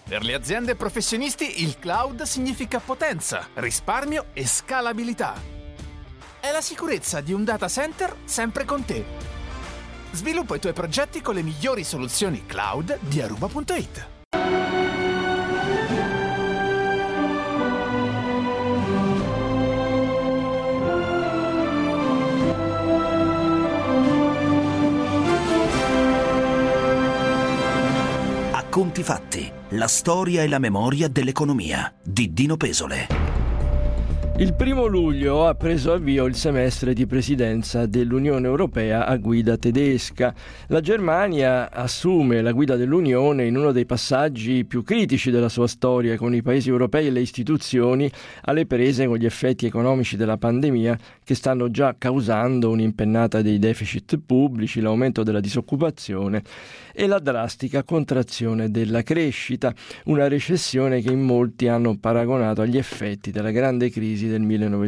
Per le aziende e professionisti il cloud significa potenza, risparmio e scalabilità. È la sicurezza di un data center sempre con te. Sviluppa i tuoi progetti con le migliori soluzioni cloud di Aruba.it. A conti fatti, la storia e la memoria dell'economia di Dino Pesole. Il 1 luglio ha preso avvio il semestre di presidenza dell'Unione Europea a guida tedesca. La Germania assume la guida dell'Unione in uno dei passaggi più critici della sua storia, con i paesi europei e le istituzioni alle prese con gli effetti economici della pandemia che stanno già causando un'impennata dei deficit pubblici, l'aumento della disoccupazione e la drastica contrazione della crescita, una recessione che in molti hanno paragonato agli effetti della grande crisi del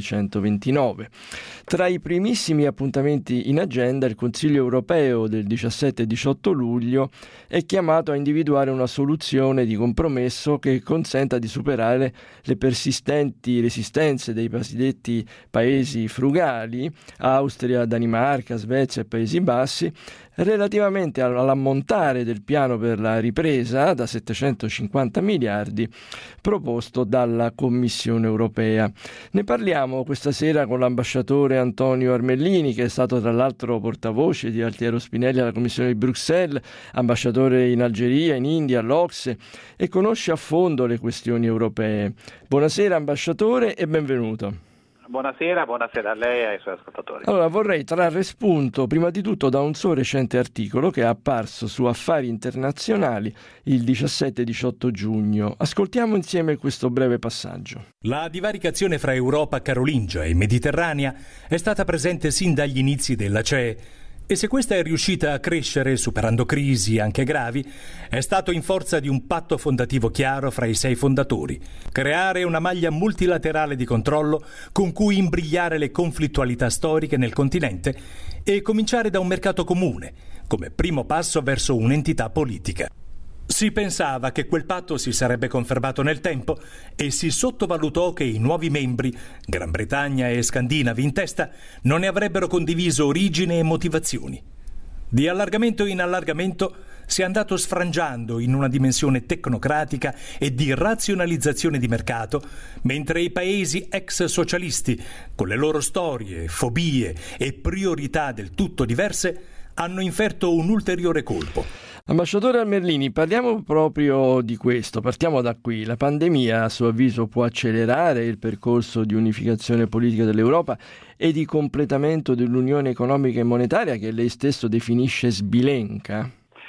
1929. Tra i primissimi appuntamenti in agenda, il Consiglio europeo del 17 e 18 luglio è chiamato a individuare una soluzione di compromesso che consenta di superare le persistenti resistenze dei cosiddetti paesi frugali, Austria, Danimarca, Svezia e Paesi Bassi, relativamente all'ammontare del piano per la ripresa da 750 miliardi proposto dalla Commissione europea. Ne parliamo questa sera con l'ambasciatore Antonio Armellini, che è stato tra l'altro portavoce di Altiero Spinelli alla Commissione di Bruxelles, ambasciatore in Algeria, in India, all'Ocse, e conosce a fondo le questioni europee. Buonasera ambasciatore e benvenuto. Buonasera a lei e ai suoi ascoltatori. Allora, vorrei trarre spunto prima di tutto da un suo recente articolo che è apparso su Affari Internazionali il 17-18 giugno. Ascoltiamo insieme questo breve passaggio. La divaricazione fra Europa carolingia e Mediterranea è stata presente sin dagli inizi della CEE, e se questa è riuscita a crescere superando crisi anche gravi, è stato in forza di un patto fondativo chiaro fra i 6 fondatori: creare una maglia multilaterale di controllo con cui imbrigliare le conflittualità storiche nel continente e cominciare da un mercato comune, come primo passo verso un'entità politica. Si pensava che quel patto si sarebbe confermato nel tempo e si sottovalutò che i nuovi membri, Gran Bretagna e Scandinavi in testa, non ne avrebbero condiviso origine e motivazioni. Di allargamento in allargamento si è andato sfrangiando in una dimensione tecnocratica e di razionalizzazione di mercato, mentre i paesi ex socialisti, con le loro storie, fobie e priorità del tutto diverse, hanno inferto un ulteriore colpo. Ambasciatore Armellini, parliamo proprio di questo, partiamo da qui. La pandemia, a suo avviso, può accelerare il percorso di unificazione politica dell'Europa e di completamento dell'Unione economica e monetaria che lei stesso definisce sbilenca?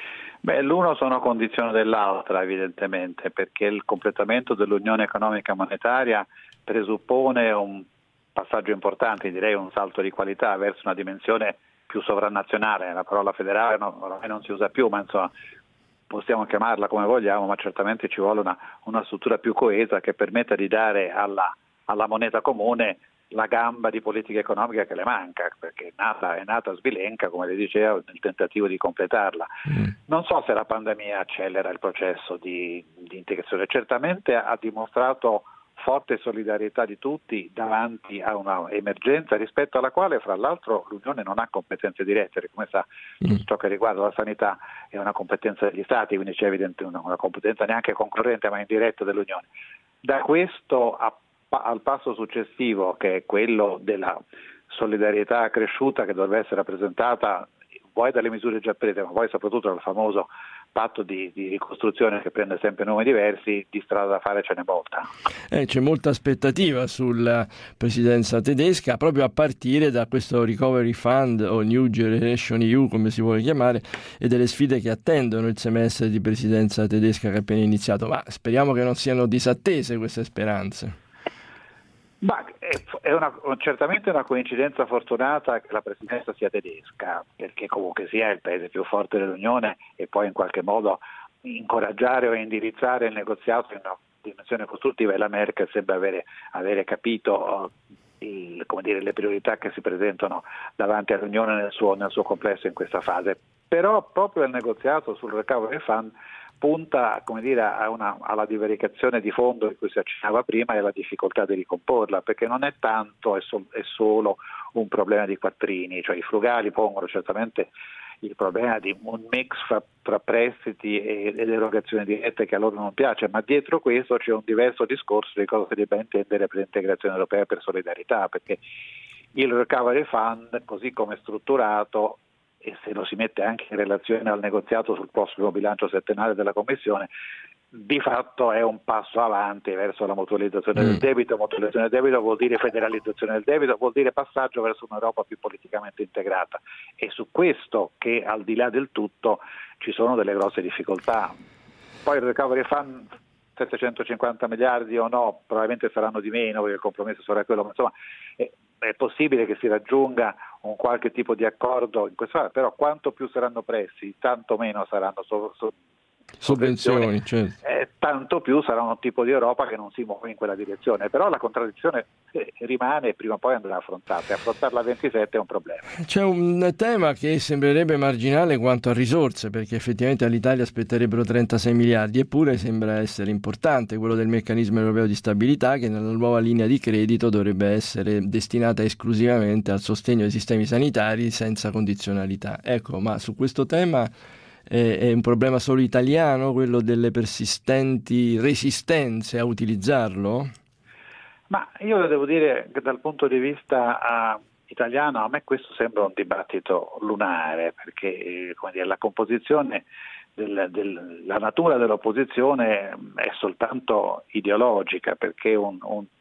L'uno sono condizione dell'altra, evidentemente, perché il completamento dell'Unione economica e monetaria presuppone un passaggio importante, direi un salto di qualità verso una dimensione più sovranazionale. La parola federale ormai non si usa più, ma insomma possiamo chiamarla come vogliamo, ma certamente ci vuole una struttura più coesa che permetta di dare alla moneta comune la gamba di politica economica che le manca, perché è nata sbilenca, come le dicevo, nel tentativo di completarla. Non so se la pandemia accelera il processo di integrazione, certamente ha dimostrato forte solidarietà di tutti davanti a una emergenza rispetto alla quale, fra l'altro, l'Unione non ha competenze dirette, perché come sa, ciò che riguarda la sanità è una competenza degli Stati, quindi c'è evidentemente una competenza neanche concorrente ma indiretta dell'Unione. Da questo al passo successivo, che è quello della solidarietà accresciuta che dovrebbe essere rappresentata poi dalle misure già prese, ma poi soprattutto dal famoso patto di ricostruzione che prende sempre nomi diversi, di strada da fare ce n'è molta. C'è molta aspettativa sulla presidenza tedesca, proprio a partire da questo Recovery Fund o New Generation EU, come si vuole chiamare, e delle sfide che attendono il semestre di presidenza tedesca che è appena iniziato. Ma speriamo che non siano disattese queste speranze. È certamente una coincidenza fortunata che la presidenza sia tedesca, perché comunque sia il paese più forte dell'Unione e poi in qualche modo incoraggiare o indirizzare il negoziato in una dimensione costruttiva, e la Merkel sembra avere capito le priorità che si presentano davanti all'Unione nel suo complesso in questa fase. Però proprio il negoziato sul Recovery Fund punta, come dire, alla divaricazione di fondo di cui si accennava prima e alla difficoltà di ricomporla, perché non è tanto, è solo un problema di quattrini, cioè i frugali pongono certamente il problema di un mix fra prestiti ed erogazioni dirette che a loro non piace, ma dietro questo c'è un diverso discorso di cosa si debba intendere per integrazione europea e per solidarietà, perché il Recovery Fund, così come è strutturato, e se lo si mette anche in relazione al negoziato sul prossimo bilancio settennale della Commissione, di fatto è un passo avanti verso la mutualizzazione del debito. Mutualizzazione del debito vuol dire federalizzazione del debito, vuol dire passaggio verso un'Europa più politicamente integrata, e su questo, che al di là del tutto ci sono delle grosse difficoltà. Poi il Recovery Fund 750 miliardi o no, probabilmente saranno di meno, perché il compromesso sarà quello, ma insomma è possibile che si raggiunga un qualche tipo di accordo in questo caso, però quanto più saranno prestiti, tanto meno saranno sovvenzioni, certo. Tanto più sarà un tipo di Europa che non si muove in quella direzione, però la contraddizione rimane e prima o poi andrà affrontata, e affrontarla a 27 è un problema. C'è un tema che sembrerebbe marginale quanto a risorse, perché effettivamente all'Italia aspetterebbero 36 miliardi, eppure sembra essere importante, quello del meccanismo europeo di stabilità, che nella nuova linea di credito dovrebbe essere destinata esclusivamente al sostegno dei sistemi sanitari senza condizionalità. Ecco, ma su questo tema è un problema solo italiano, quello delle persistenti resistenze a utilizzarlo? Ma io devo dire che dal punto di vista italiano a me questo sembra un dibattito lunare, perché come dire, la composizione la natura dell'opposizione è soltanto ideologica, perché un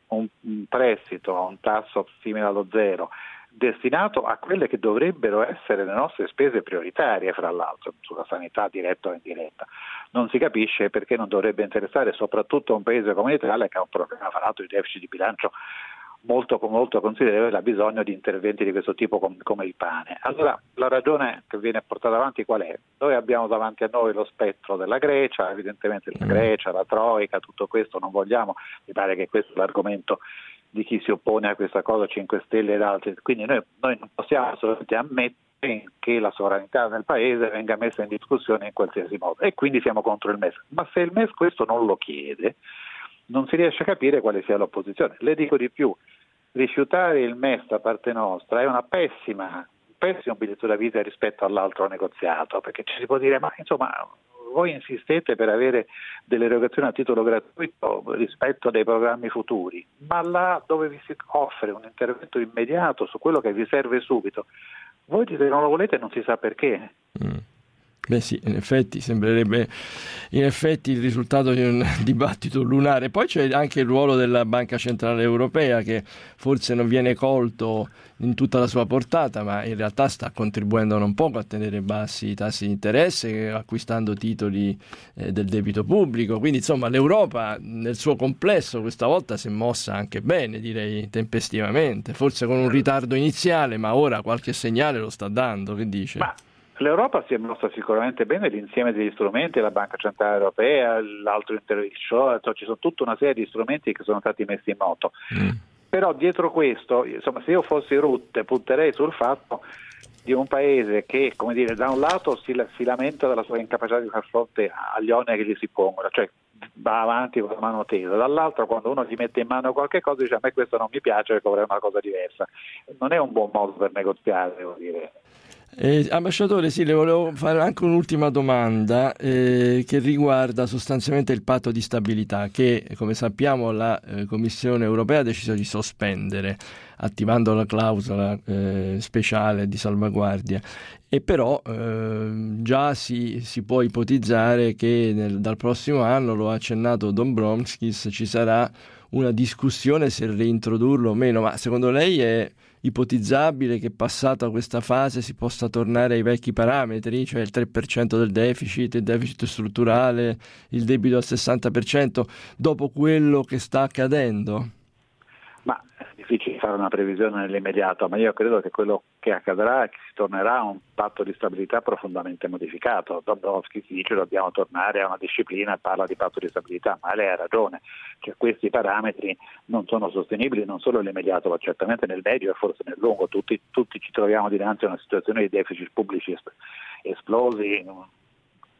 prestito a un tasso simile allo zero destinato a quelle che dovrebbero essere le nostre spese prioritarie, fra l'altro, sulla sanità diretta o indiretta, non si capisce perché non dovrebbe interessare soprattutto un paese come l'Italia, che ha un problema, fra l'altro, di deficit di bilancio molto considerevole, ha bisogno di interventi di questo tipo come il pane. Allora la ragione che viene portata avanti qual è? Noi abbiamo davanti a noi lo spettro della Grecia, evidentemente la Grecia, la Troica, tutto questo non vogliamo, mi pare che questo è l'argomento di chi si oppone a questa cosa, 5 Stelle ed altri, quindi noi non possiamo assolutamente ammettere che la sovranità del paese venga messa in discussione in qualsiasi modo, e quindi siamo contro il MES. Ma se il MES questo non lo chiede, non si riesce a capire quale sia l'opposizione. Le dico di più, rifiutare il MES da parte nostra è un pessimo biglietto da visita rispetto all'altro negoziato, perché ci si può dire, ma insomma, voi insistete per avere delle erogazioni a titolo gratuito rispetto a dei programmi futuri, ma là dove vi si offre un intervento immediato su quello che vi serve subito, voi dite che non lo volete e non si sa perché. Beh sì, in effetti sembrerebbe il risultato di un dibattito lunare. Poi c'è anche il ruolo della Banca Centrale Europea, che forse non viene colto in tutta la sua portata, ma in realtà sta contribuendo non poco a tenere bassi i tassi di interesse, acquistando titoli del debito pubblico. Quindi insomma l'Europa nel suo complesso questa volta si è mossa anche bene, direi tempestivamente, forse con un ritardo iniziale, ma ora qualche segnale lo sta dando. Che dice? L'Europa si è mossa sicuramente bene, l'insieme degli strumenti, la Banca Centrale Europea, l'altro intervento, ci sono tutta una serie di strumenti che sono stati messi in moto. Però dietro questo, insomma, se io fossi Rutte, punterei sul fatto di un paese che, come dire, da un lato si lamenta della sua incapacità di far fronte agli oneri che gli si pongono, cioè va avanti con la mano tesa, dall'altro quando uno gli mette in mano qualche cosa dice a me questo non mi piace perché vorrei una cosa diversa. Non è un buon modo per negoziare, devo dire. Ambasciatore, sì, le volevo fare anche un'ultima domanda che riguarda sostanzialmente il patto di stabilità, che come sappiamo la Commissione europea ha deciso di sospendere, attivando la clausola speciale di salvaguardia, e però già si può ipotizzare che dal prossimo anno, lo ha accennato Dombrovskis, ci sarà una discussione se reintrodurlo o meno. Ma secondo lei è ipotizzabile che passata questa fase si possa tornare ai vecchi parametri, cioè il 3% del deficit, il deficit strutturale, il debito al 60%, dopo quello che sta accadendo? Ma è difficile fare una previsione nell'immediato, ma io credo che quello che accadrà è che si tornerà a un patto di stabilità profondamente modificato. Dombrovskis dice dobbiamo tornare a una disciplina, parla di patto di stabilità, ma lei ha ragione, cioè questi parametri non sono sostenibili non solo nell'immediato, ma certamente nel medio e forse nel lungo. Tutti ci troviamo dinanzi a una situazione di deficit pubblici esplosi,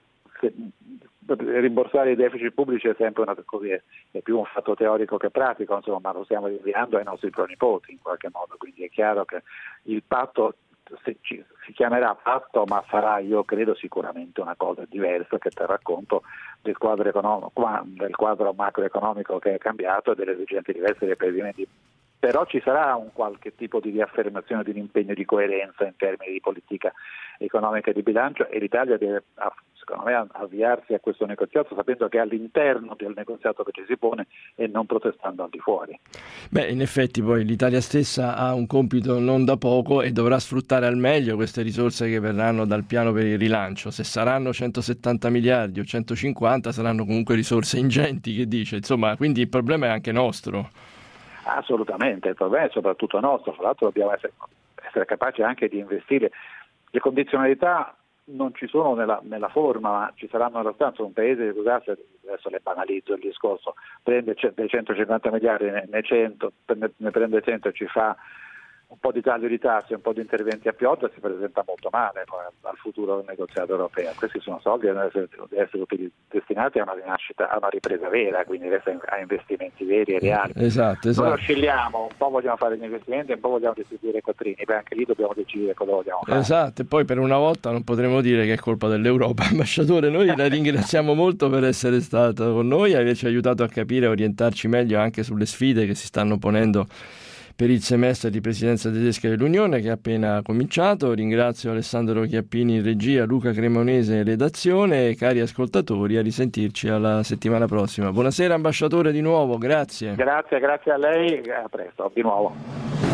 rimborsare i deficit pubblici è sempre è più un fatto teorico che pratico, insomma, ma lo stiamo rinviando ai nostri pronipoti in qualche modo, quindi è chiaro che il patto si chiamerà patto, ma sarà, io credo, sicuramente una cosa diversa che terrà conto del quadro macroeconomico che è cambiato e delle esigenze diverse dei paesi. Però ci sarà un qualche tipo di riaffermazione di un impegno di coerenza in termini di politica economica e di bilancio, e l'Italia deve, secondo me, avviarsi a questo negoziato sapendo che è all'interno del negoziato che ci si pone e non protestando al di fuori. Beh, in effetti poi l'Italia stessa ha un compito non da poco e dovrà sfruttare al meglio queste risorse che verranno dal piano per il rilancio. Se saranno 170 miliardi o 150 saranno comunque risorse ingenti, che dice, insomma, quindi il problema è anche nostro. Assolutamente, il problema è soprattutto nostro, fra l'altro dobbiamo essere capaci anche di investire. Le condizionalità non ci sono nella forma, ma ci saranno nella stanza. Un paese, scusate, adesso le banalizzo il discorso, prende dei 150 miliardi, ne prende 100 e ci fa un po' di taglio di tasse, un po' di interventi a pioggia, si presenta molto male poi al futuro del negoziato europeo. Questi sono soldi che devono essere destinati a una rinascita, a una ripresa vera, quindi a investimenti veri e reali. Esatto. Noi oscilliamo, un po' vogliamo fare gli investimenti, un po' vogliamo distribuire i quattrini, beh, anche lì dobbiamo decidere cosa vogliamo fare. Esatto, e poi per una volta non potremo dire che è colpa dell'Europa. Ambasciatore, noi la ringraziamo molto per essere stato con noi e averci aiutato a capire e orientarci meglio anche sulle sfide che si stanno ponendo per il semestre di presidenza tedesca dell'Unione che è appena cominciato. Ringrazio Alessandro Chiappini in regia, Luca Cremonese in redazione e cari ascoltatori, a risentirci alla settimana prossima. Buonasera ambasciatore di nuovo, grazie. Grazie a lei, a presto, di nuovo.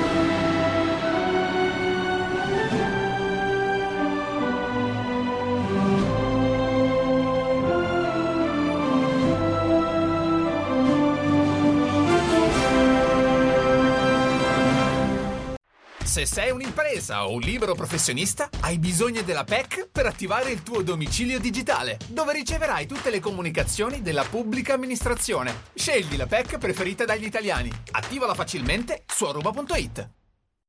Se sei un'impresa o un libero professionista, hai bisogno della PEC per attivare il tuo domicilio digitale, dove riceverai tutte le comunicazioni della pubblica amministrazione. Scegli la PEC preferita dagli italiani. Attivala facilmente su aruba.it.